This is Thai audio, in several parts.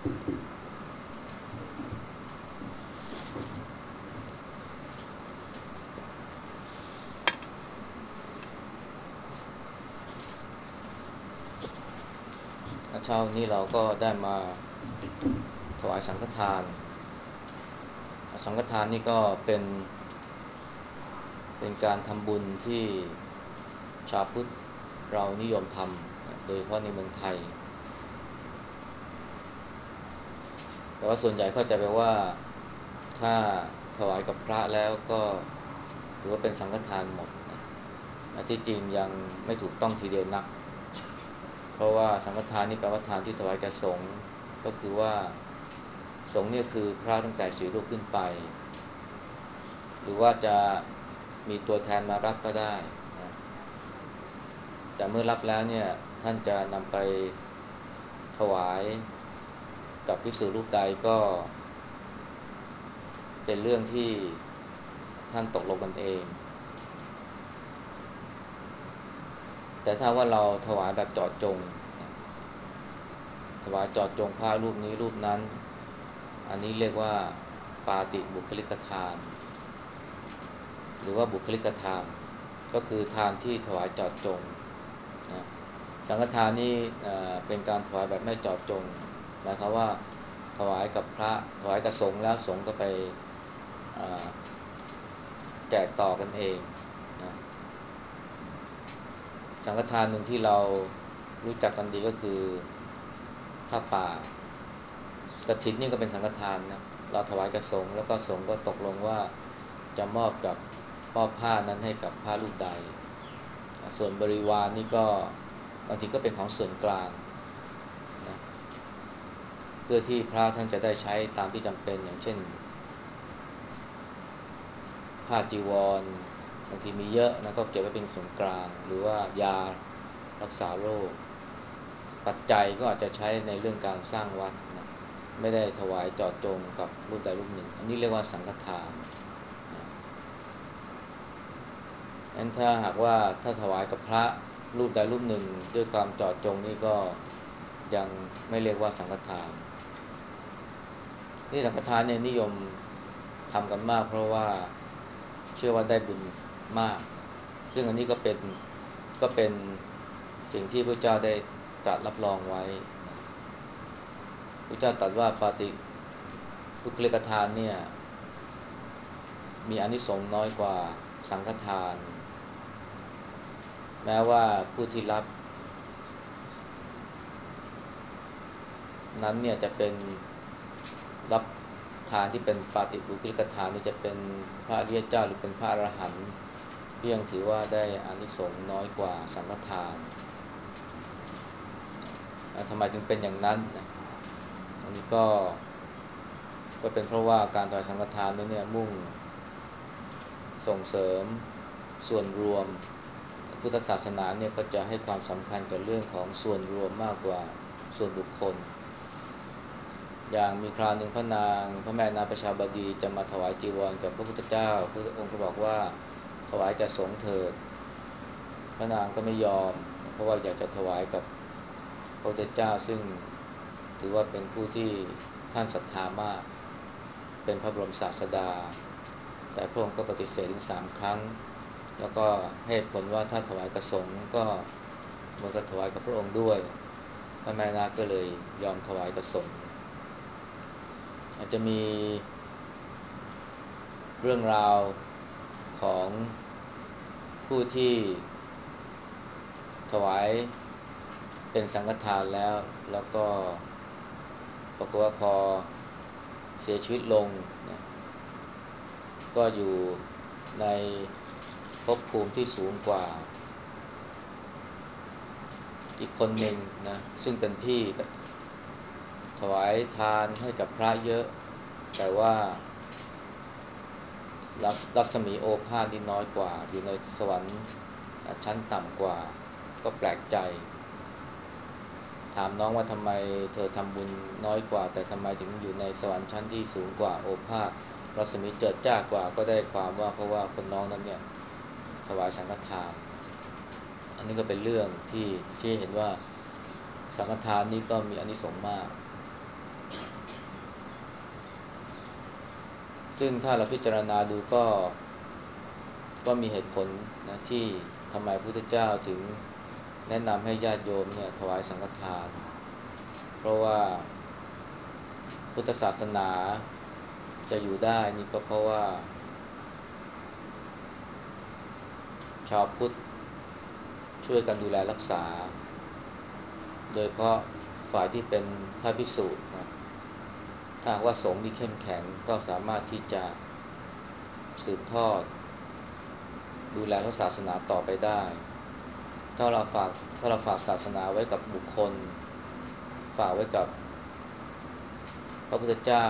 เช้านี้เราก็ได้มาถวายสังฆทานสังฆทานนี่ก็เป็นการทำบุญที่ชาวพุทธเรานิยมทำโดยเฉพาะในเมืองไทยแต่ว่าส่วนใหญ่เข้าใจไปว่าถ้าถวายกับพระแล้วก็ถือว่าเป็นสังฆทานหมดนะที่จริงยังไม่ถูกต้องทีเดียวนักเพราะว่าสังฆทานนี่แปลว่าทานที่ถวายแก่สงฆ์ก็คือว่าสงฆ์เนี่ยคือพระตั้งแต่4 รูปขึ้นไปหรือว่าจะมีตัวแทนมารับก็ได้นะแต่เมื่อรับแล้วเนี่ยท่านจะนำไปถวายกับภิกษุรูปใดก็เป็นเรื่องที่ท่านตกลงกันเองแต่ถ้าว่าเราถวายแบบเจาะจงถวายเจาะจงพระรูปนี้รูปนั้นอันนี้เรียกว่าปาติบุคลิกทานหรือว่าบุคลิกทานก็คือทานที่ถวายเจาะจงนะสังฆทานนี่เป็นการถวายแบบไม่เจาะจงหมายความว่าถวายกับพระถวายกับสงฆ์แล้วสงฆ์ก็ไปแจกต่อกันเองนะสังฆทานหนึ่งที่เรารู้จักกันดีก็คือผ้าป่ากฐินนี่ก็เป็นสังฆทานนะเราถวายกับสงฆ์แล้วก็สงฆ์ก็ตกลงว่าจะมอบผ้านั้นให้กับพระรูปใดส่วนบริวารนี่ก็บางทีก็เป็นของส่วนกลางนะเพื่อที่พระท่านจะได้ใช้ตามที่จำเป็นอย่างเช่นผ้าจีวรบางทีมีเยอะนะก็เก็บไว้เป็นส่วนกลางหรือว่ายารักษาโรคปัจจัยก็อาจจะใช้ในเรื่องการสร้างวัดนะไม่ได้ถวายเจาะจงกับรูปใดรูปหนึ่งอันนี้เรียกว่าสังฆทานนะงั้นถ้าหากว่าถ้าถวายกับพระรูปใดรูปหนึ่งด้วยความเจาะจงนี่ก็ยังไม่เรียกว่าสังฆทานนี่สังฆทานเนี่ยนิยมทำกันมากเพราะว่าเชื่อว่าได้บุญมากซึ่งอันนี้ก็เป็นสิ่งที่พระเจ้าได้ตรัสรับรองไว้พระเจ้าตรัสว่าปาติบุคลิกทานเนี่ยมีอานิสงส์น้อยกว่าสังฆทานแม้ว่าผู้ที่รับนั้นเนี่ยจะเป็นรับทานที่เป็นปาติบุคลิกทานนี่จะเป็นพระอริยเจ้าหรือเป็นพระอรหันต์ก็ยังถือว่าได้อานิสงส์น้อยกว่าสังฆทานทำไมถึงเป็นอย่างนั้นนะอันนี้ก็เป็นเพราะว่าการถวายสังฆทานนั้นเนี่ยมุ่งส่งเสริมส่วนรวมพุทธศาสนาเนี่ยก็จะให้ความสำคัญกับเรื่องของส่วนรวมมากกว่าส่วนบุคคลอย่างมีคราวหนึ่งพระแม่นางประชาบดีจะมาถวายจีวรกับพระพุทธเจ้าพระองค์ก็บอกว่าถวายแก่สงฆ์เถิดพระนางก็ไม่ยอมเพราะว่าอยากจะถวายกับพระพุทธเจ้าซึ่งถือว่าเป็นผู้ที่ท่านศรัทธามากเป็นพระบรมศาสดาแต่พระองค์ก็ปฏิเสธถึง3 ครั้งแล้วก็ให้ผลว่าถ้าถวายกระสงฆ์ก็เหมือนกับถวายกับพระองค์ด้วยพระแม่นาคก็เลยยอมถวายกระสงฆ์อาจจะมีเรื่องราวของผู้ที่ถวายเป็นสังฆทานแล้วก็ปรากฏว่าพอเสียชีวิตลงนะก็อยู่ในภพภูมิที่สูงกว่าอีกคนหนึ่งนะซึ่งเป็นพี่ถวายทานให้กับพระเยอะแต่ว่ารัศมีโอภาสนี่น้อยกว่าอยู่ในสวรรค์ชั้นต่ำกว่าก็แปลกใจถามน้องว่าทำไมเธอทำบุญน้อยกว่าแต่ทำไมถึงอยู่ในสวรรค์ชั้นที่สูงกว่าโอภาสรัศมีเจิดจ้ากว่าก็ได้ความว่าเพราะว่าคนน้องนั้นเนี่ยถวายสังฆทานอันนี้ก็เป็นเรื่องที่เห็นว่าสังฆทานนี่ก็มีอานิสงส์มากซึ่งถ้าเราพิจารณาดูก็มีเหตุผลนะที่ทำไมพระพุทธเจ้าถึงแนะนำให้ญาติโยมเนี่ยถวายสังฆทานเพราะว่าพุทธศาสนาจะอยู่ได้นี่ก็เพราะว่าชาวพุทธช่วยกันดูแลรักษาโดยเพราะฝ่ายที่เป็นพระภิกษุนะถ้าหากว่าสงฆ์ที่เข้มแข็งก็สามารถที่จะสืบทอดดูแลพระศาสนาต่อไปได้ถ้าเราฝากถ้าเราฝากศาสนาไว้กับบุคคลฝากไว้กับพระพุทธเจ้า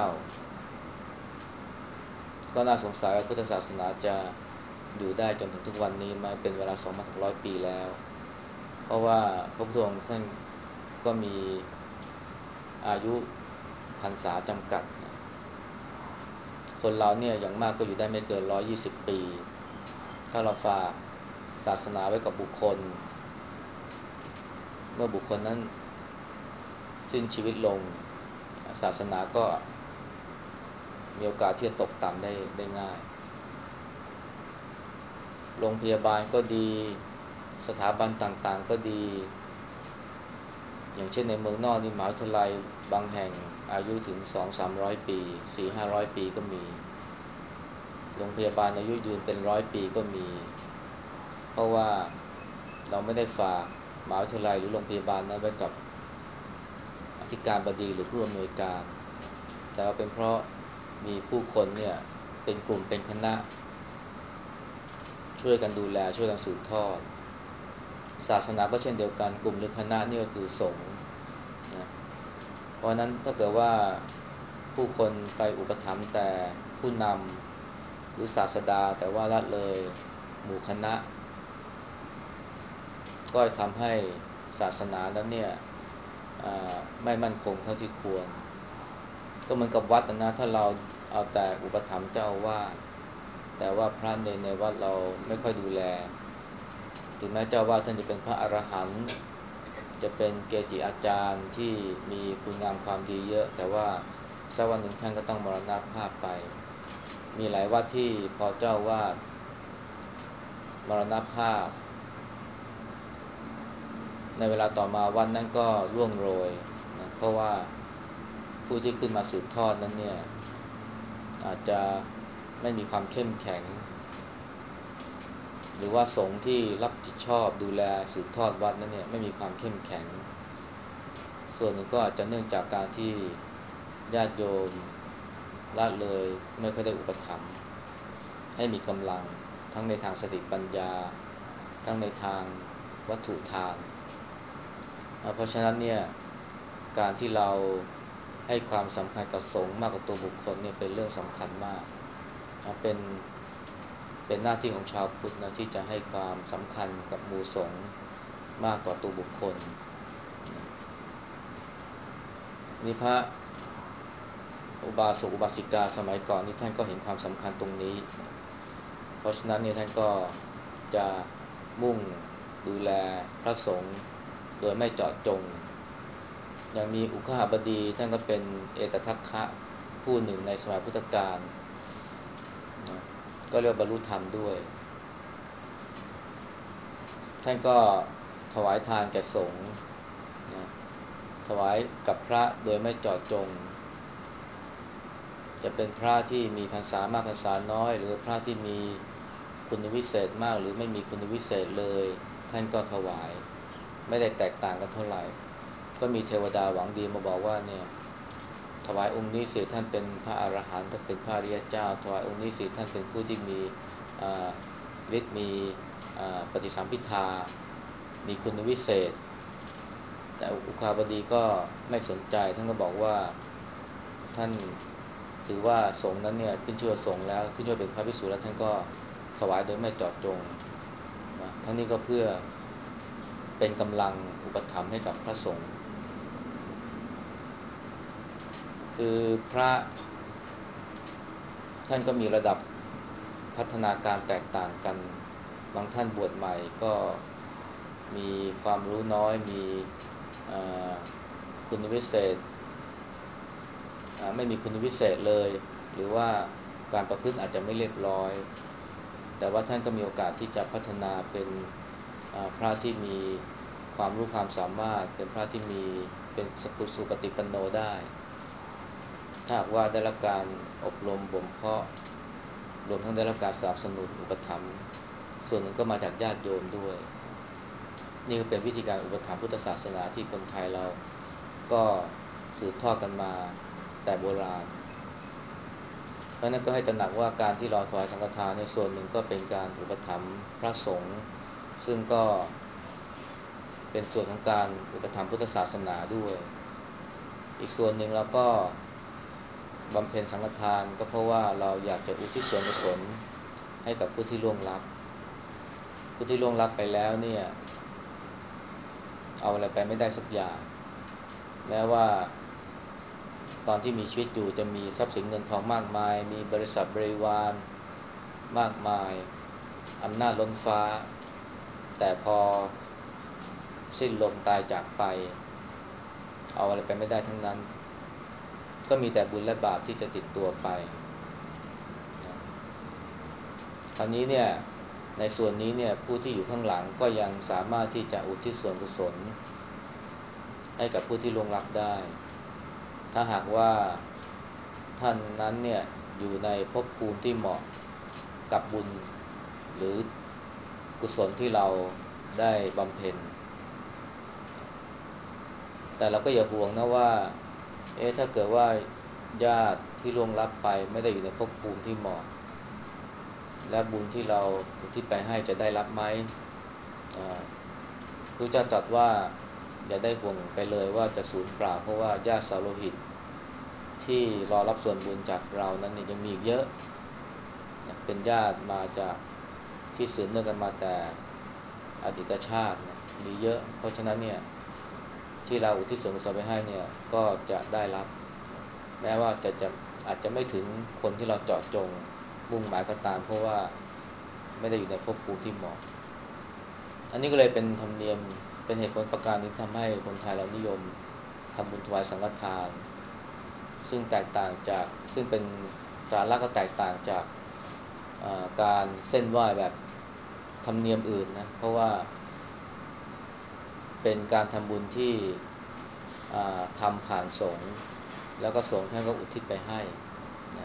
ก็น่าสงสัยว่าพุทธศาสนาจะอยู่ได้จนถึงทุกวันนี้ไหมเป็นเวลา2,600 ปีแล้วเพราะว่าพระพุทธองค์ท่านก็มีอายุพรรษาจำกัดคนเราเนี่ยอย่างมากก็อยู่ได้ไม่เกิน120 ปีถ้าเราฝากศาสนาไว้กับบุคคลเมื่อบุคคลนั้นสิ้นชีวิตลงศาสนาก็มีโอกาสที่จะตกต่ำได้ง่ายโรงพยาบาลก็ดีสถาบันต่างๆก็ดีอย่างเช่นในเมืองนอกนี่มหาวิทยาลัยบางแห่งอายุถึง200-300 ปี400-500 ปีก็มีโรงพยาบาลอายุยืนเป็น100 ปีก็มีเพราะว่าเราไม่ได้ฝากมหาวิทยาลัยหรือโรงพยาบาลนั้นไว้กับอธิการบดีหรือผู้อำนวยการแต่ว่าเป็นเพราะมีผู้คนเนี่ยเป็นกลุ่มเป็นคณะช่วยกันดูแลช่วยกันสืบทอดศาสนาก็เช่นเดียวกันกลุ่มหรือคณะนี่ก็คือสงฆ์นะเพราะนั้นถ้าเกิดว่าผู้คนไปอุปถัมภ์แต่ผู้นำหรือศาสดาแต่ว่าละเลยหมู่คณะก็ทำให้ศาสนานั้นเนี่ยไม่มั่นคงเท่าที่ควรก็เหมือนกับวัดนะถ้าเราเอาแต่อุปถัมภ์เจ้าอาวาสแต่ว่าพระในวัดเราไม่ค่อยดูแลถึงแม้เจ้าอาวาสท่านจะเป็นพระอรหันต์จะเป็นเกจิอาจารย์ที่มีคุณงามความดีเยอะแต่ว่าสักวันหนึ่งท่านก็ต้องมรณภาพไปมีหลายวัดที่พอเจ้าอาวาสมรณภาพในเวลาต่อมาวันนั้นก็ร่วงโรยนะเพราะว่าผู้ที่ขึ้นมาสืบทอดนั้นเนี่ยอาจจะไม่มีความเข้มแข็งหรือว่าสงฆ์ที่รับผิดชอบดูแลสืบทอดวัดนั้นเนี่ยไม่มีความเข้มแข็งส่วนหนึ่งก็อาจจะเนื่องจากการที่ญาติโยมละเลยไม่ค่อยได้อุปถัมภ์ให้มีกำลังทั้งในทางสติปัญญาทั้งในทางวัตถุทานเพราะฉะนั้นเนี่ยการที่เราให้ความสำคัญกับสงฆ์มากกว่าตัวบุคคลเนี่ยเป็นเรื่องสำคัญมากเป็นหน้าที่ของชาวพุทธนะที่จะให้ความสำคัญกับหมู่สงฆ์มากกว่าตัวบุคคลนี่พระอุบาสกอุบาสิกาสมัยก่อนนี่ท่านก็เห็นความสำคัญตรงนี้เพราะฉะนั้นเนี่ยท่านก็จะมุ่งดูแลพระสงฆ์โดยไม่เจาะจงอย่างมีอุคหบดีท่านก็เป็นเอตทัคคะผู้หนึ่งในสมัยพุทธกาลนะก็เรียกบรรลุธรรมด้วยท่านก็ถวายทานแก่สงฆ์นะถวายกับพระโดยไม่เจาะจงจะเป็นพระที่มีพรรษามากพรรษาน้อยหรือพระที่มีคุณวิเศษมากหรือไม่มีคุณวิเศษเลยท่านก็ถวายไม่ได้แตกต่างกันเท่าไหร่ก็มีเทวดาหวังดีมาบอกว่าเนี่ยถวายองค์นี้สิท่านเป็นพระอรหันต์ท่านเป็นพระอริยเจ้าถวายองค์นี้สิท่านเป็นผู้ที่มีฤทธิ์มีปฏิสัมภิทามีคุณวิเศษแต่อุคาบดีก็ไม่สนใจท่านก็บอกว่าท่านถือว่าสงฆ์นั้นเนี่ยขึ้นชื่อว่าสงฆ์แล้วขึ้นชื่อเป็นพระภิกษุแล้วท่านก็ถวายโดยไม่เจาะจงนะทั้งนี้ก็เพื่อเป็นกำลังอุปถัมภ์ให้กับพระสงฆ์คือพระท่านก็มีระดับพัฒนาการแตกต่างกันบางท่านบวชใหม่ก็มีความรู้น้อยมีคุณวิเศษไม่มีคุณวิเศษเลยหรือว่าการประพฤติอาจจะไม่เรียบร้อยแต่ว่าท่านก็มีโอกาสที่จะพัฒนาเป็นพระที่มีความรู้ความสามารถเป็นพระที่มีเป็นสุปฏิปันโนได้ถ้าหากว่าได้รับการอบรมบ่มเพาะรวมทั้งได้รับการสนับสนุนอุปถัมภ์ส่วนหนึ่งก็มาจากญาติโยมด้วยนี่ก็เป็นวิธีการอุปถัมภ์พุทธศาสนาที่คนไทยเราก็สืบทอดกันมาแต่โบราณเพราะนั้นก็ให้ตระหนักว่าการที่เราถวายสังฆทานในส่วนหนึ่งก็เป็นการอุปถัมภ์พระสงฆ์ซึ่งก็เป็นส่วนของการอุปถัมภ์พุทธศาสนาด้วยอีกส่วนหนึ่งเราก็บำเพ็ญสังฆทานก็เพราะว่าเราอยากจะอุทิศส่วนกุศลให้กับผู้ที่ล่วงลับผู้ที่ล่วงลับไปแล้วเนี่ยเอาอะไรไปไม่ได้สักอย่างแม้ว่าตอนที่มีชีวิตอยู่จะมีทรัพย์สินเงินทองมากมายมีบริษัทบริวารมากมายอำนาจล้นฟ้าแต่พอสิ้นลมตายจากไปเอาอะไรไปไม่ได้ทั้งนั้นก็มีแต่บุญและบาปที่จะติดตัวไปนะคราวนี้เนี่ยในส่วนนี้เนี่ยผู้ที่อยู่ข้างหลังก็ยังสามารถที่จะอุทิศส่วนกุศลให้กับผู้ที่ล่วงลับได้ถ้าหากว่าท่านนั้นเนี่ยอยู่ในภพภูมิที่เหมาะกับบุญหรือกุศลที่เราได้บำเพ็ญแต่เราก็อย่าห่วงนะว่าถ้าเกิดว่าญาติที่ล่วงลับไปไม่ได้อยู่ในภพภูมิที่เหมาะและบุญที่เราอุทิศไปให้จะได้รับไหมพระเจ้าตรัสว่าอย่าได้ห่วงไปเลยว่าจะสูญเปล่าเพราะว่าญาติสาวโลหิตที่รอรับส่วนบุญจากเรานั้นเนี่ยยังมีอีกเยอะเป็นญาติมาจากที่สืบเนื่องกันมาแต่อดีตชาตินะมีเยอะเพราะฉะนั้นเนี่ยที่เราอุทิศส่วนกุศลไปให้เนี่ยก็จะได้รับแม้ว่าจะอาจจะไม่ถึงคนที่เราเจาะจงมุ่งหมายก็ตามเพราะว่าไม่ได้อยู่ในภพภูมิที่เหมาะอันนี้ก็เลยเป็นธรรมเนียมเป็นเหตุผลประการที่ทำให้คนไทยเรานิยมทำบุญถวายสังฆทานซึ่งแตกต่างจากซึ่งเป็นสาระก็แตกต่างจากการเส้นไหว้แบบธรรมเนียมอื่นนะเพราะว่าเป็นการทำบุญที่ทำผ่านสงฆ์แล้วก็สงฆ์ท่านก็อุทิศไปให้นะ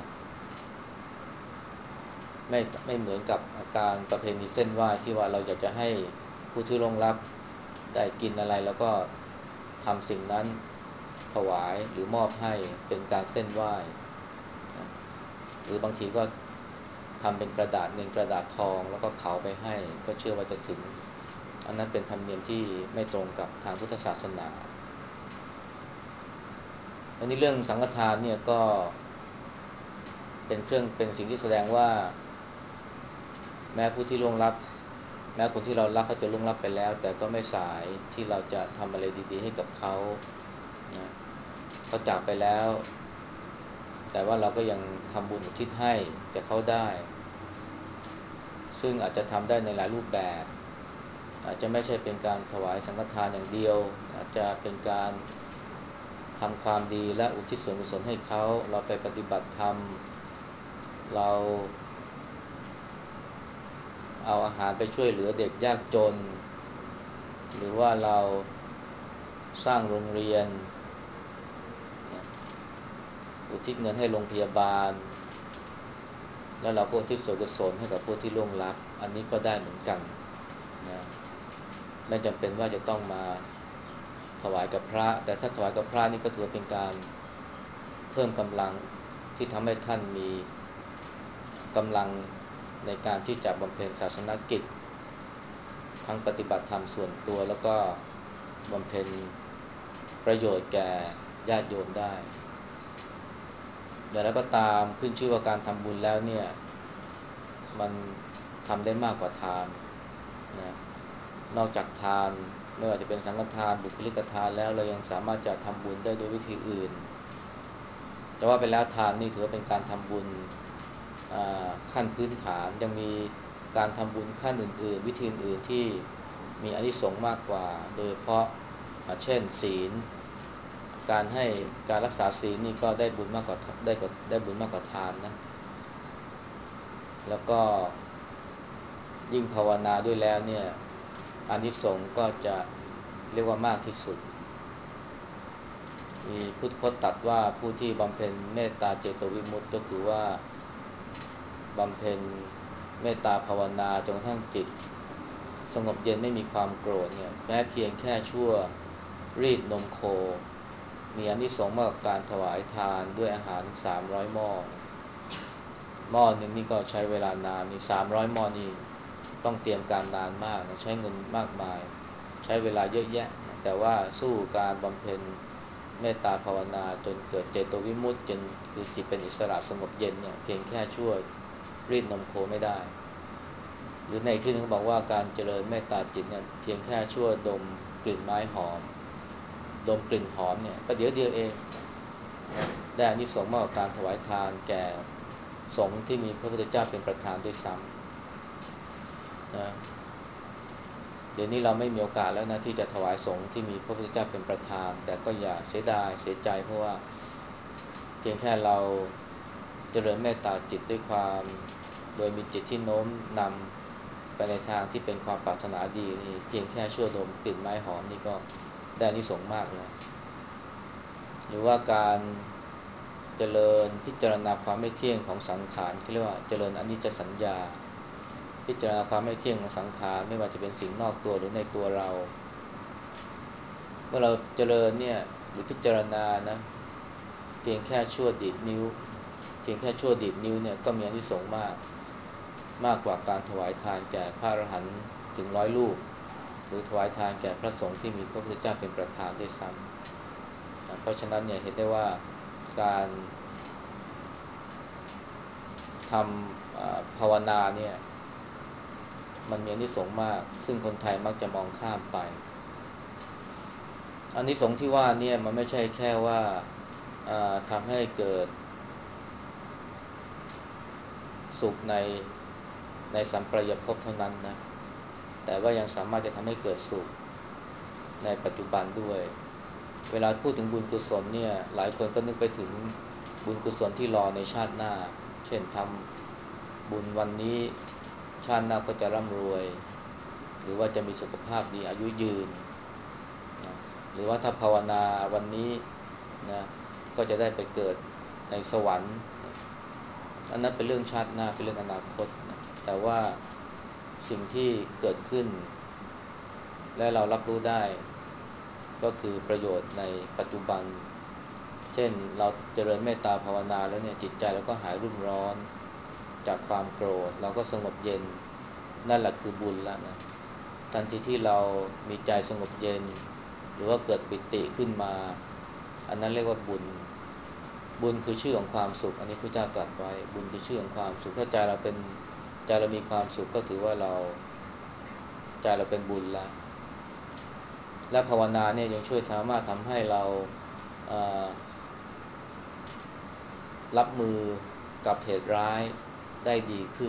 ไม่เหมือนกับการประเพณีเส้นไหว้ที่ว่าเราอยากจะให้ผู้ที่ล่วงลับได้กินอะไรแล้วก็ทำสิ่งนั้นถวายหรือมอบให้เป็นการเส้นไหว้นะหรือบางทีก็ทำเป็นกระดาษเงินกระดาษทองแล้วก็เผาไปให้ก็เชื่อว่าจะถึงอันนั้นเป็นธรรมเนียมที่ไม่ตรงกับทางพุทธศาสนาอันนี้เรื่องสังฆทานเนี่ยก็เป็นสิ่งที่แสดงว่าแม้ผู้ที่ล่วงลับแม้คนที่เรารักเขาจะล่วงลับไปแล้วแต่ก็ไม่สายที่เราจะทำอะไรดีๆให้กับเขานะเขาจากไปแล้วแต่ว่าเราก็ยังทำบุญอุทิศให้แก่เขาได้ซึ่งอาจจะทำได้ในหลายรูปแบบอาจจะไม่ใช่เป็นการถวายสังฆทานอย่างเดียวอาจจะเป็นการทำความดีและอุทิศส่วนกุศลให้เขาเราไปปฏิบัติธรรมเราเอาอาหารไปช่วยเหลือเด็กยากจนหรือว่าเราสร้างโรงเรียนนะอุทิศเงินให้โรงพยาบาลแล้วเราก็อุทิศส่วนกุศลให้กับผู้ที่ล่วงลับอันนี้ก็ได้เหมือนกันนะไม่จำเป็นว่าจะต้องมาถวายกับพระแต่ถ้าถวายกับพระนี่ก็ถือเป็นการเพิ่มกำลังที่ทำให้ท่านมีกำลังในการที่จะบำเพ็ญศาสนกิจทั้งปฏิบัติธรรมส่วนตัวแล้วก็บำเพ็ญประโยชน์แก่ญาติโยมได้อย่างไรก็ตามขึ้นชื่อว่าการทำบุญแล้วเนี่ยมันทำได้มากกว่าทานนะนอกจากทานไม่ว่าจะเป็นสังฆทานบุคลิกทานแล้วเรายังสามารถจะทำบุญได้โดยวิธีอื่นแต่ว่าไปแล้วทานนี่ถือว่าเป็นการทำบุญขั้นพื้นฐานยังมีการทำบุญขั้นอื่นๆวิธีอื่นๆที่มีอานิสงส์มากกว่าโดยเฉพาะเช่นศีลการให้การรักษาศีลนี่ก็ได้บุญมากกว่าได้บุญมากกว่าทานนะแล้วก็ยิ่งภาวนาด้วยแล้วเนี่ยอานิสงส์ก็จะเรียกว่ามากที่สุดมีพุทธพจน์ตรัสว่าผู้ที่บำเพ็ญเมตตาเจโตวิมุตติก็คือว่าบำเพ็ญเมตตาภาวนาจนกระทั่งจิตสงบเย็นไม่มีความโกรธเนี่ยแม้เพียงแค่ชั่วรีดนมโคมีอานิสงส์มากกว่าการถวายทานด้วยอาหาร300หม้อหม้อหนึ่งนี่ก็ใช้เวลานานนี่300หม้อนี่ต้องเตรียมการนานมากนะใช้เงินมากมายใช้เวลาเยอะแยะแต่ว่าสู้การบำเพ็ญเมตตาภาวนาจนเกิดเจโตวิมุตติจนคือจิตเป็นอิสระสงบเย็นเนี่ยเพียงแค่ชั่วรีดนมโคไม่ได้หรือในที่นึงบอกว่าการเจริญเมตตาจิตเนี่ยเพียงแค่ชั่วดมกลิ่นไม้หอมดมกลิ่นหอมเนี่ยประเดี๋ยวเดียวเองได้อานิสงส์มากกว่าการถวายทานแก่สงฆ์ที่มีพระพุทธเจ้าเป็นประธานด้วยซ้ำนะเดี๋ยวนี้เราไม่มีโอกาสแล้วนะที่จะถวายสงฆ์ที่มีพระพุทธเจ้าเป็นประธานแต่ก็อย่าเสียดายเสียใจเพราะว่าเพียงแค่เราเจริญเมตตาจิตด้วยความโดยมีจิตที่โน้มนำไปในทางที่เป็นความปรารถนาดีนี่เพียงแค่ชั่วดมกลิ่นไม้หอมนี่ก็ได้อานิสงส์มากแล้วหรือว่าการเจริญพิจารณาความไม่เที่ยงของสังขารที่เรียกว่าเจริญอนิจจสัญญาพิจารณาความไม่เที่ยงของสังขารไม่ว่าจะเป็นสิ่งนอกตัวหรือในตัวเราเมื่อเราเจริญเนี่ยหรือพิจารณานะเพียงแค่ชั่วดีดนิ้วเพียงแค่ชั่วดีดนิ้วเนี่ยก็มีอานิสงส์มากกว่าการถวายทานแก่พระอรหันต์ถึง100 รูปหรือถวายทานแก่พระสงฆ์ที่มีพระพุทธเจ้าเป็นประธานด้วยซ้ำนะเพราะฉะนั้นเนี่ยเห็นได้ว่าการทำภาวนาเนี่ยมันมีอานิสงส์มากซึ่งคนไทยมักจะมองข้ามไปอานิสงส์ที่ว่าเนี่ยมันไม่ใช่แค่ว่าทำให้เกิดสุขในสัมปรายภพเท่านั้นนะแต่ว่ายังสามารถจะทำให้เกิดสุขในปัจจุบันด้วยเวลาพูดถึงบุญกุศลเนี่ยหลายคนก็นึกไปถึงบุญกุศลที่รอในชาติหน้าเช่นทำบุญวันนี้ชาติหน้าก็จะร่ำรวยหรือว่าจะมีสุขภาพดีอายุยืนนะหรือว่าถ้าภาวนาวันนี้นะก็จะได้ไปเกิดในสวรรค์นะอันนั้นเป็นเรื่องชาติหน้าเป็นเรื่องอนาคตนะแต่ว่าสิ่งที่เกิดขึ้นและเรารับรู้ได้ก็คือประโยชน์ในปัจจุบันเช่นเราเจริญเมตตาภาวนาแล้วเนี่ยจิตใจเราก็หายรุ่มร้อนจากความโกรธเราก็สงบเย็นนั่นแหละคือบุญแล้วนะทันทีที่เรามีใจสงบเย็นหรือว่าเกิดปิติขึ้นมาอันนั้นเรียกว่าบุญบุญคือชื่อของความสุขอันนี้พระเจ้าตรัสไว้บุญคือชื่อของความสุขถ้าใจเรามีความสุขก็ถือว่าใจเราเป็นบุญแล้วและภาวนาเนี่ยยังช่วยสามารถทำให้เราเอ่อรับมือกับเหตุร้ายได้ดีขึ้น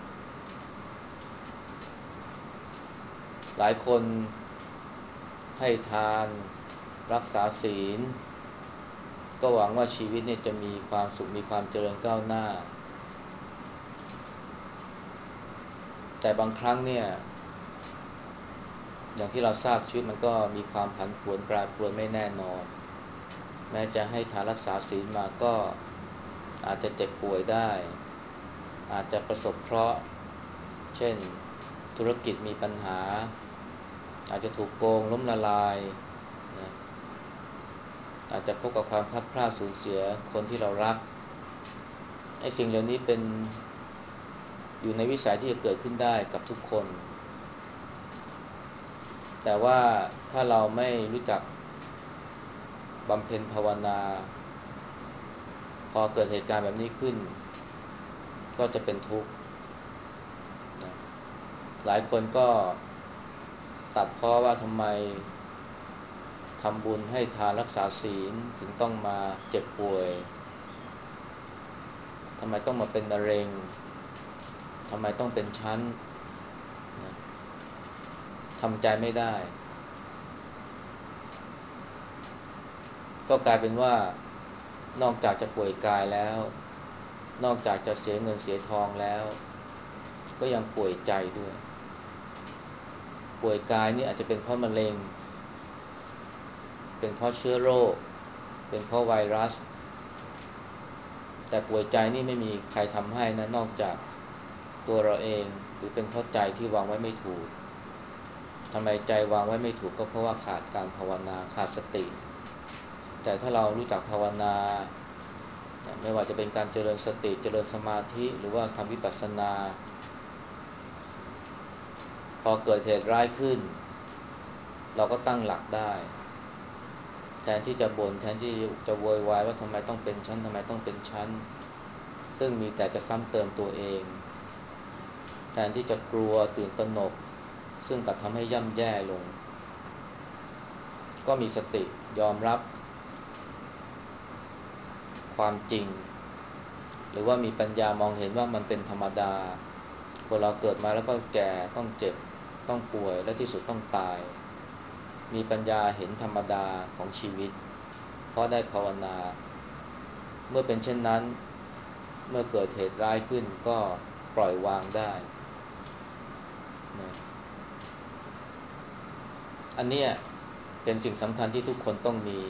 หลายคนให้ทานรักษาศีลก็หวังว่าชีวิตเนี่ยจะมีความสุขมีความเจริญก้าวหน้าแต่บางครั้งเนี่ยอย่างที่เราทราบชีวิตมันก็มีความผันผวนแปรปรวนไม่แน่นอนแม้จะให้ทานรักษาศีลมาก็อาจจะเจ็บป่วยได้อาจจะประสบเคราะห์เช่นธุรกิจมีปัญหาอาจจะถูกโกงล้มละลายนะอาจจะพบกับความพลัดพรากสูญเสียคนที่เรารักไอ้สิ่งเหล่านี้เป็นอยู่ในวิสัยที่จะเกิดขึ้นได้กับทุกคนแต่ว่าถ้าเราไม่รู้จักบำเพ็ญภาวนาพอเกิดเหตุการณ์แบบนี้ขึ้นก็จะเป็นทุกข์นะหลายคนก็ตัดพ้อว่าทำไมทำบุญให้ทานรักษาศีลถึงต้องมาเจ็บป่วยทำไมต้องมาเป็นมะเร็งทำไมต้องเป็นชั้นนะทำใจไม่ได้ก็กลายเป็นว่านอกจากจะป่วยกายแล้วนอกจากจะเสียเงินเสียทองแล้วก็ยังป่วยใจด้วยป่วยกายนี่อาจจะเป็นเพราะมะเร็งเป็นเพราะเชื้อโรคเป็นเพราะไวรัสแต่ป่วยใจนี่ไม่มีใครทำให้นะนอกจากตัวเราเองหรือเป็นเพราะใจที่วางไว้ไม่ถูกทำไมใจวางไว้ไม่ถูกก็เพราะว่าขาดการภาวนาขาดสติแต่ถ้าเรารู้จักภาวนาไม่ว่าจะเป็นการเจริญสติเจริญสมาธิหรือว่าทำวิปัสสนาพอเกิดเหตุร้ายขึ้นเราก็ตั้งหลักได้แทนที่จะบ่นแทนที่จะโวยวายว่าทำไมต้องเป็นชั้นทำไมต้องเป็นชั้นซึ่งมีแต่จะซ้ำเติมตัวเองแทนที่จะกลัวตื่นตระหนกซึ่งกลับทำให้ย่ำแย่ลงก็มีสติยอมรับความจริงหรือว่ามีปัญญามองเห็นว่ามันเป็นธรรมดาคนเราเกิดมาแล้วก็แก่ต้องเจ็บต้องป่วยและที่สุดต้องตายมีปัญญาเห็นธรรมดาของชีวิตเพราะได้ภาวนาเมื่อเป็นเช่นนั้นเมื่อเกิดเหตุร้ายขึ้นก็ปล่อยวางได้นะอันเนี้ยเป็นสิ่งสำคัญที่ทุกคนต้องมี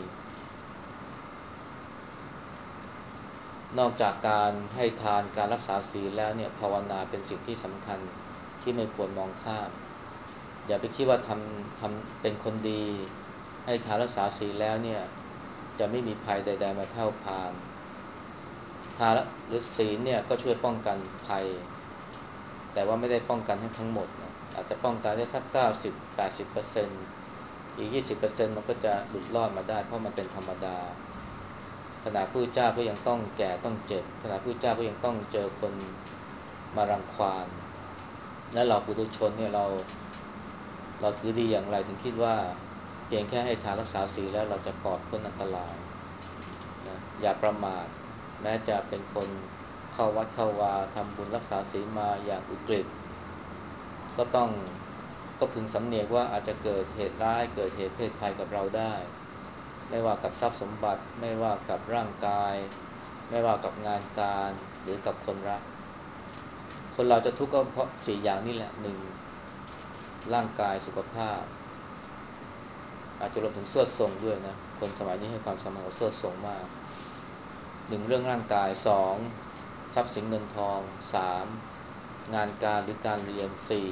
นอกจากการให้ทานการรักษาศีลแล้วเนี่ยภาวนาเป็นสิ่งที่สำคัญที่ไม่ควรมองข้ามอย่าไปคิดว่าทำเป็นคนดีให้ทานรักษาศีลแล้วเนี่ยจะไม่มีภัยใดๆมาแผ่วพานทานหรือศีลเนี่ยก็ช่วยป้องกันภัยแต่ว่าไม่ได้ป้องกันให้ทั้งหมดนะอาจจะป้องกันได้สัก90-80%อีก20%มันก็จะหลุดรอดมาได้เพราะมันเป็นธรรมดาขณะผู้เจ้าก็ยังต้องแก่ต้องเจ็บขณะผู้เจ้าก็ยังต้องเจอคนมารังควานและเราปุถุชนเนี่ยเราถือดีอย่างไรถึงคิดว่าเพียงแค่ให้ทานรักษาศีลแล้วเราจะปลอดพ้นอันตรายนะอย่าประมาทแม้จะเป็นคนเข้าวัดเข้าวาทำบุญรักษาศีลมาอย่างอุกฤษก็ต้องก็พึงสำเนียกว่าอาจจะเกิดเหตุร้ายเกิดเหตุเพศภัยกับเราได้ไม่ว่ากับทรัพย์สมบัติไม่ว่ากับร่างกายไม่ว่ากับงานการหรือกับคนรักคนเราจะทุกข์ก็เพราะสี่อย่างนี้แหละหนึ่งร่างกายสุขภาพอาจจะรวมถึงทรวดทรงด้วยนะคนสมัยนี้ให้ความสำคัญกับทรวดทรงมากหนึ่งเรื่องร่างกายสองทรัพย์สินเงินทองสามงานการหรือการเรียนสี่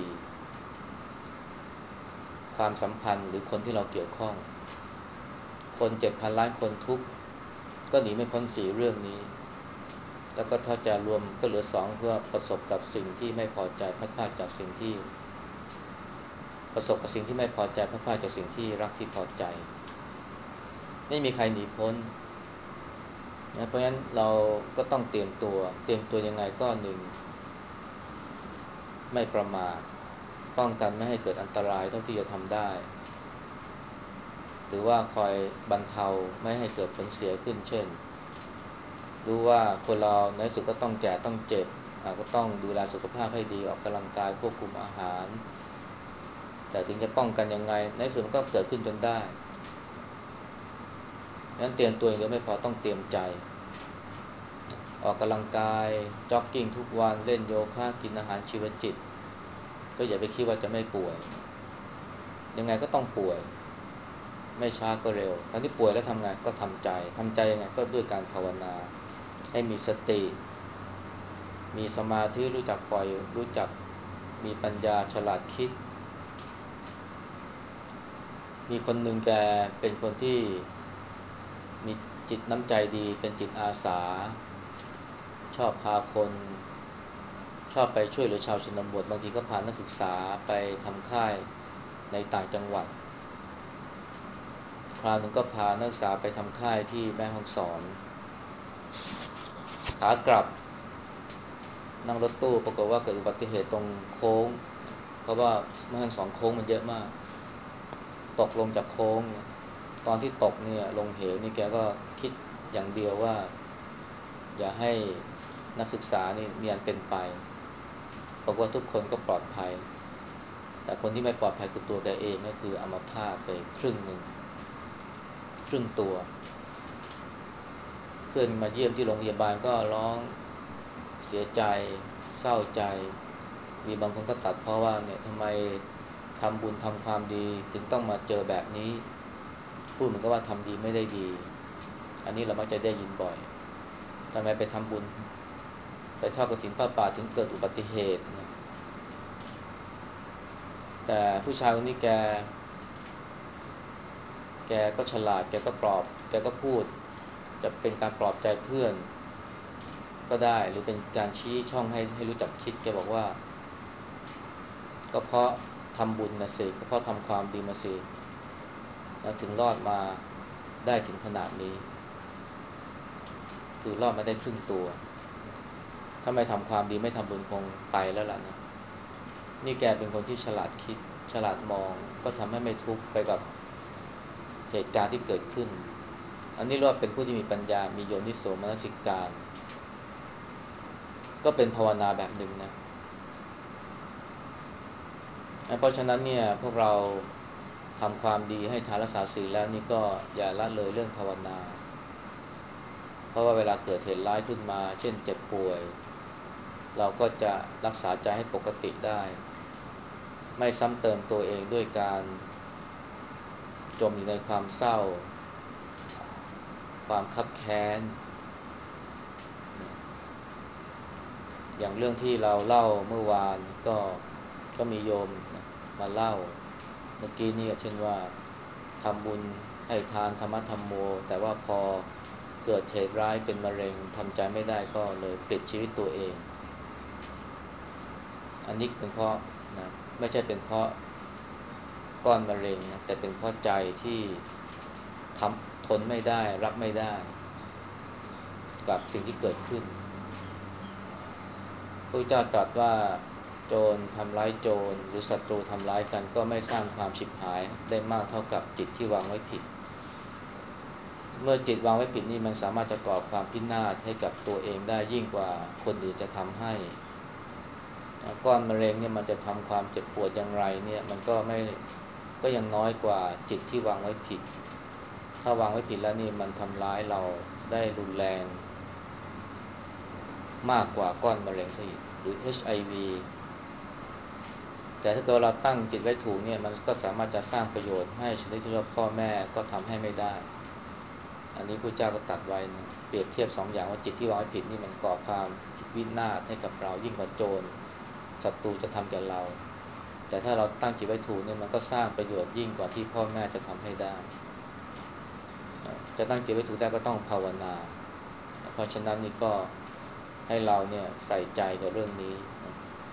ความสัมพันธ์หรือคนที่เราเกี่ยวข้องคน7,000,000,000คนทุกข์ก็หนีไม่พ้นสี่เรื่องนี้แล้วก็ถ้าจะรวมก็เหลือสองเพื่อประสบกับสิ่งที่ไม่พอใจพัดพลาดจากสิ่งที่ประสบกับสิ่งที่ไม่พอใจพัดพลาดจากสิ่งที่รักที่พอใจไม่มีใครหนีพ้นนะเพราะฉะนั้นเราก็ต้องเตรียมตัวยังไงก็หนึ่งไม่ประมาทป้องกันไม่ให้เกิดอันตรายเท่าที่จะทำได้หรือว่าคอยบรรเทาไม่ให้เกิดผลเสียขึ้นเช่นรู้ว่าคนเราในที่สุดก็ต้องแก่ต้องเจ็บก็ต้องดูแลสุขภาพให้ดีออกกำลังกายควบคุมอาหารแต่ถึงจะป้องกันยังไงในที่สุดมันก็เกิดขึ้นจนได้งั้นเตรียมตัวอย่างเดียวไม่พอต้องเตรียมใจออกกำลังกายจ็อกกิ้งทุกวันเล่นโยคะกินอาหารชีวจิตก็อย่าไปคิดว่าจะไม่ป่วยยังไงก็ต้องป่วยไม่ช้าก็เร็วครั้งที่ป่วยแล้วทำไงก็ทำใจยังไงก็ด้วยการภาวนาให้มีสติมีสมาธิรู้จักปล่อยรู้จักมีปัญญาฉลาดคิดมีคนหนึ่งแกเป็นคนที่มีจิตน้ำใจดีเป็นจิตอาสาชอบพาคนชอบไปช่วยเหลือชาวชนบทบางทีก็พานักศึกษาไปทำค่ายในต่างจังหวัดคราวหนึ่งก็พานักศึกษาไปทำค่ายที่แม่ฮ่องสอนขากลับนั่งรถตู้ปรากฏว่าเกิดอุบัติเหตุตรงโค้งเพราะว่าแม่ฮ่องสอนโค้งมันเยอะมากตกลงจากโค้งตอนที่ตกเนี่ยลงเหวนี่แกก็คิดอย่างเดียวว่าอย่าให้นักศึกษานี่มีอันเป็นไปปรากฏว่าทุกคนก็ปลอดภัยแต่คนที่ไม่ปลอดภัยคือตัวแกเองก็คืออัมพาตไปครึ่งหนึ่งครึ่งตัวเพื่อนมาเยี่ยมที่โรงพยาบาลก็ร้องเสียใจเศร้าใจมีบางคนก็ตัดเพราะว่าเนี่ยทำไมทำบุญทำความดีถึงต้องมาเจอแบบนี้พูดเหมือนกับว่าทำดีไม่ได้ดีอันนี้เรามักจะได้ยินบ่อยทำไมไปทำบุญไปทอดกฐินผ้าป่าถึงเกิดอุบัติเหตุนะแต่ผู้ชายคนนี้แกก็ฉลาดแกก็ปลอบแกก็พูดจะเป็นการปลอบใจเพื่อนก็ได้หรือเป็นการชี้ช่องให้รู้จักคิดแกบอกว่าก็เพราะทำบุญนะสิก็เพราะทำความดีมาสิแล้วถึงรอดมาได้ถึงขนาดนี้คือรอดมาได้ครึ่งตัวถ้าไม่ทำความดีไม่ทำบุญคงไปแล้วล่ะนะนี่แกเป็นคนที่ฉลาดคิดฉลาดมองก็ทำให้ไม่ทุกข์ไปกับเหตุการณ์ที่เกิดขึ้นอันนี้เรียกว่าเป็นผู้ที่มีปัญญามีโยนิโสมนสิการก็เป็นภาวนาแบบหนึ่งนะเพราะฉะนั้นเนี่ยพวกเราทำความดีให้ทานรักษาศีลแล้วนี่ก็อย่าละเลยเรื่องภาวนาเพราะว่าเวลาเกิดเหตุร้ายขึ้นมาเช่นเจ็บป่วยเราก็จะรักษาใจให้ปกติได้ไม่ซ้ำเติมตัวเองด้วยการจมอยู่ในความเศร้าความคับแค้นอย่างเรื่องที่เราเล่าเมื่อวานก็มีโยมมาเล่าเมื่อกี้นี่เช่นว่าทำบุญให้ทานธรรมะธรรมโมแต่ว่าพอเกิดเหตุร้ายเป็นมะเร็งทำใจไม่ได้ก็เลยปลิดชีวิตตัวเองอันนี้เป็นเพราะนะไม่ใช่เป็นเพราะก้อนมะเร็งนะแต่เป็นเพราะใจที่ทนไม่ได้รับไม่ได้กับสิ่งที่เกิดขึ้นพระเจ้าตรัสว่าโจรทำร้ายโจรหรือศัตรูทำร้ายกันก็ไม่สร้างความฉิบหายได้มากเท่ากับจิตที่วางไว้ผิดเมื่อจิตวางไว้ผิดนี่มันสามารถจะก่อความพินาศให้กับตัวเองได้ยิ่งกว่าคนอื่นจะทำให้ก้อนมะเร็งเนี่ยมันจะทำความเจ็บปวดอย่างไรเนี่ยมันก็ยังน้อยกว่าจิตที่วางไว้ผิดถ้าวางไว้ผิดแล้วนี่มันทำร้ายเราได้รุนแรงมากกว่าก้อนมะเร็งซะอีกหรือ HIV แต่ถ้าเกิดเราตั้งจิตไว้ถูกเนี่ยมันก็สามารถจะสร้างประโยชน์ให้ชนิดที่ว่าพ่อแม่ก็ทำให้ไม่ได้อันนี้พระเจ้าก็ตัดไว้นะเปรียบเทียบสองอย่างว่าจิตที่วางไว้ผิดนี่มันก่อความวินาศให้กับเรายิ่งกว่าโจรศัตรูจะทำแก่เราแต่ถ้าเราตั้งจิตไว้ถูกเนี่ยมันก็สร้างประโยชน์ยิ่งกว่าที่พ่อแม่จะทำให้ได้จะตั้งจิตไว้ถูกได้ก็ต้องภาวนาเพราะฉะนั้นนี่ก็ให้เราเนี่ยใส่ใจกับเรื่องนี้นะ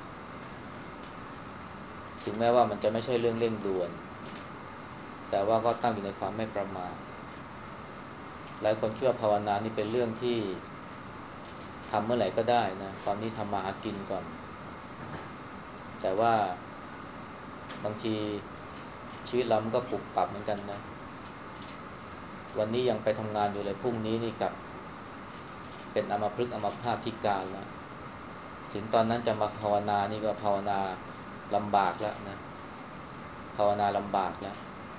ถึงแม้ว่ามันจะไม่ใช่เรื่องเร่งด่วนแต่ว่าก็ตั้งอยู่ในความไม่ประมาทหลายคนคิดว่าภาวนานี่เป็นเรื่องที่ทำเมื่อไหร่ก็ได้นะตอนนี้ทำมาหากินก่อนแต่ว่าบางทีชีวิตเรามันก็ปรับปรับเหมือนกันนะวันนี้ยังไปทำงานอยู่เลยพรุ่งนี้นี่กลับเป็นอัมพฤกษ์อัมพาตพิการแล้วถึงตอนนั้นจะมาภาวนานี่ก็ภาวนาลำบากแล้วนะภาวนาลำบากแล้ว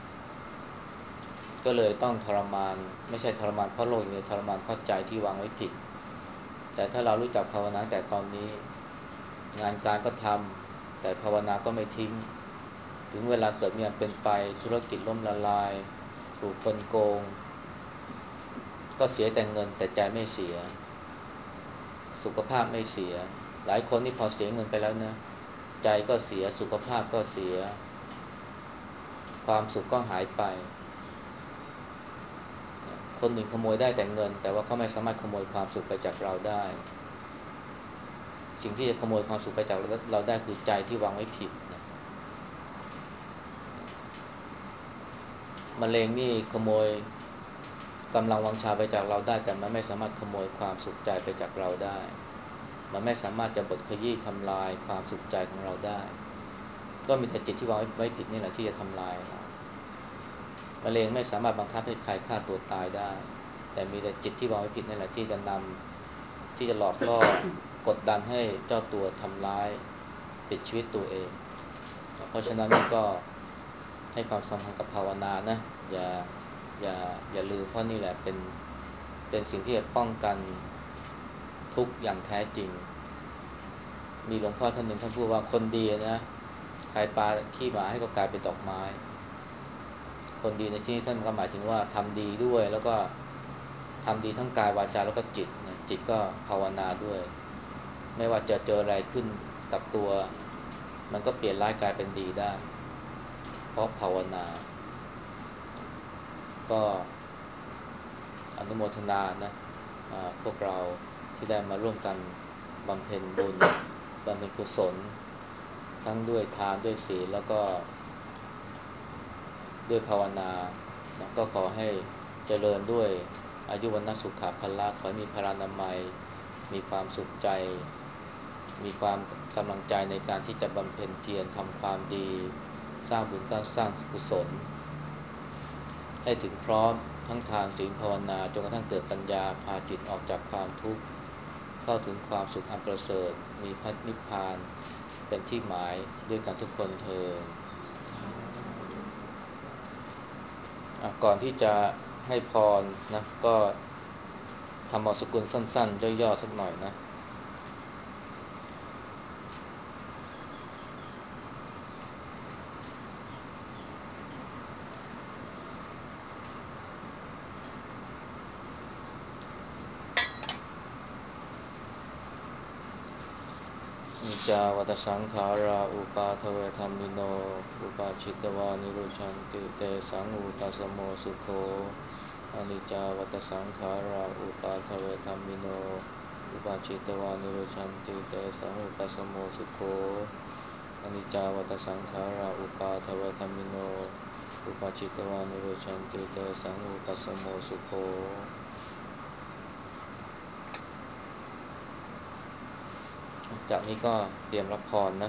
ก็เลยต้องทรมานไม่ใช่ทรมานเพราะโลกอย่างเดียวทรมานเพราะใจที่วางไว้ผิดแต่ถ้าเรารู้จักภาวนาแต่ตอนนี้งานการก็ทำแต่ภาวนาก็ไม่ทิ้งถึงเวลาเกิดมีอันเป็นไปธุรกิจล่มละลายถูกคนโกงก็เสียแต่เงินแต่ใจไม่เสียสุขภาพไม่เสียหลายคนนี่พอเสียเงินไปแล้วนะใจก็เสียสุขภาพก็เสียความสุขก็หายไปคนหนึ่งขโมยได้แต่เงินแต่ว่าเขาไม่สามารถขโมยความสุขไปจากเราได้สิ่งที่จะขโมยความสุขไปจากเราได้คือใจที่วางไว้ผิดนะมะเร็งนี่ขโมยกำลังวังชาไปจากเราได้แต่มันไม่สามารถขโมยความสุขใจไปจากเราได้มันไม่สามารถจะบดขยี้ทำลายความสุขใจของเราได้ก็มีแต่จิตที่วางไว้ผิดนี่แหละที่จะทำลายเรามะเร็งไม่สามารถบังคับให้ใครฆ่าตัวตายได้แต่มีแต่จิตที่วางไว้ผิดนี่แหละที่จะนำที่จะหลอกล่อกดดันให้เจ้าตัวทำร้ายปิดชีวิตตัวเองเพราะฉะนั้นนี่ก็ให้ความสำคัญกับภาวนานะอย่าอย่าอย่าลืมเพราะนี่แหละเป็นสิ่งที่จะป้องกันทุกข์อย่างแท้จริงมีหลวงพ่อท่านหนึ่งท่านพูดว่าคนดีนะใครปาขี้หมาให้ก็กลายเป็นดอกไม้คนดีในที่นี้ท่านก็หมายถึงว่าทำดีด้วยแล้วก็ทำดีทั้งกายวาจาแล้วก็จิตนะจิตก็ภาวนาด้วยไม่ว่าจะเจออะไรขึ้นกับตัวมันก็เปลี่ยนร้ายกลายเป็นดีได้เพราะภาวนาก็อนุโมทนานะพวกเราที่ได้มาร่วมกันบำเพ็ญบุญบำเพ็ญกุศลทั้งด้วยทานด้วยศีลแล้วก็ด้วยภาวนานะก็ขอให้เจริญด้วยอายุวันะสุขะพละขอให้มีพลานามัยมีความสุขใจมีความกำลังใจในการที่จะบำเพ็ญเพียรทำความดีสร้างบุญสร้างกุศลให้ถึงพร้อมทั้งทานศีลภาวนาจนกระทั่งเกิดปัญญาพาจิตออกจากความทุกข์เข้าถึงความสุขอันประเสริฐมีพระนิพพานเป็นที่หมายด้วยกันทุกคนเทอญก่อนที่จะให้พรนะก็ทำเอาสกุลสั้นๆย่อๆสักหน่อยนะนิจจาวัตสังขาราอุปาทเวธรรมิโนอุปาชิตวานิโรชันติเตสังอุปสมโมสุโขอนิจจาวัตสังขาราอุปาทเวธรรมิโนอุปาชิตวานิโรชันติเตสังอุปสมโมสุโขอนิจจาวัตสังขาราอุปาทเวธรรมิโนอุปาชิตวานิโรชันติเตสังอุปสมโมสุโขจากนี้ก็เตรียมรับพรนะ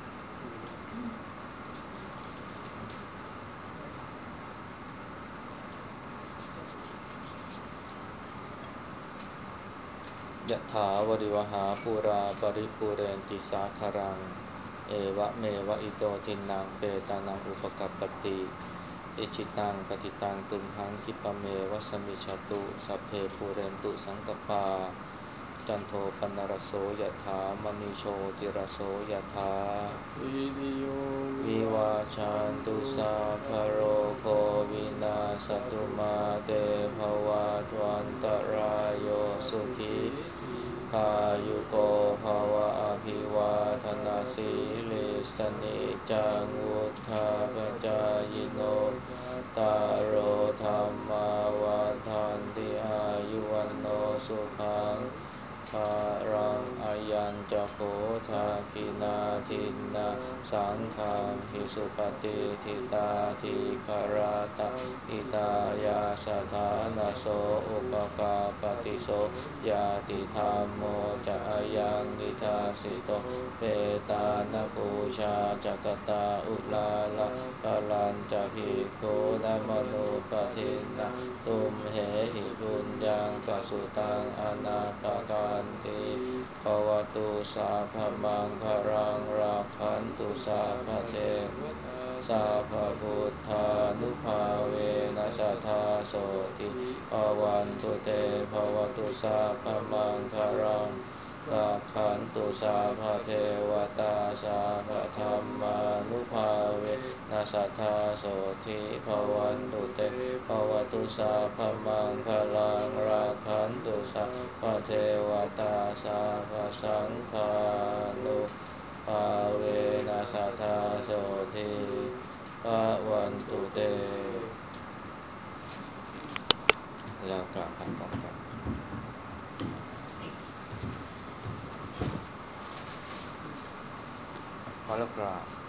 ยะถาวริวหาปูราปริปูเรนติสาคารังเอวะเมวะอิโตทินังเปตานังอุปกัปปติอิชิตังปฏิตังตุมหังคิปะเมวะสมิชตุสัพเพปูเรนตุสังกปาจันโทปนรสโสยถามณีโชติรสโสยถาวิริโยวิวาชันตุสาภโรโควินาสตุมาเตภวัตวันตรายโยสุขีพายุโกภาวะอภิวาทนาสีลิสนิจังวุธาปจายโนตารโรธรรมาวันทันติอายุวันโนสุขังภารังอายัญจะโคทาคินาทินนาสังฆังหิสุปฏิทิตาทิคาราตะอิตายาสถานาโสอุปกาปฏิโสยาติธรรมโมจะยังนิทาสิโตเปตานปูชาจักตาอุลาลาปลันจะภิกขุนมนุปทินนาตุมเหหิบุญญังปสุตังอนาปกันติภวตุสาพมังคารังราคันตุสาพเทวสาพพุทธานุภาเวนัสทธาโสติภวันตุเตภวตุสาพมังคารังราคันตุสาพเทวตาสาพธรรมานุภาเวนัสทธาโสติภวันตุเตภวตุสาพมังคารังราคันตุสาพเทวตาสาพสังฆานุภาเวนัสทธาโสติภวันตุเตแล้วกราบพร้อมกันขอแล้วกราบ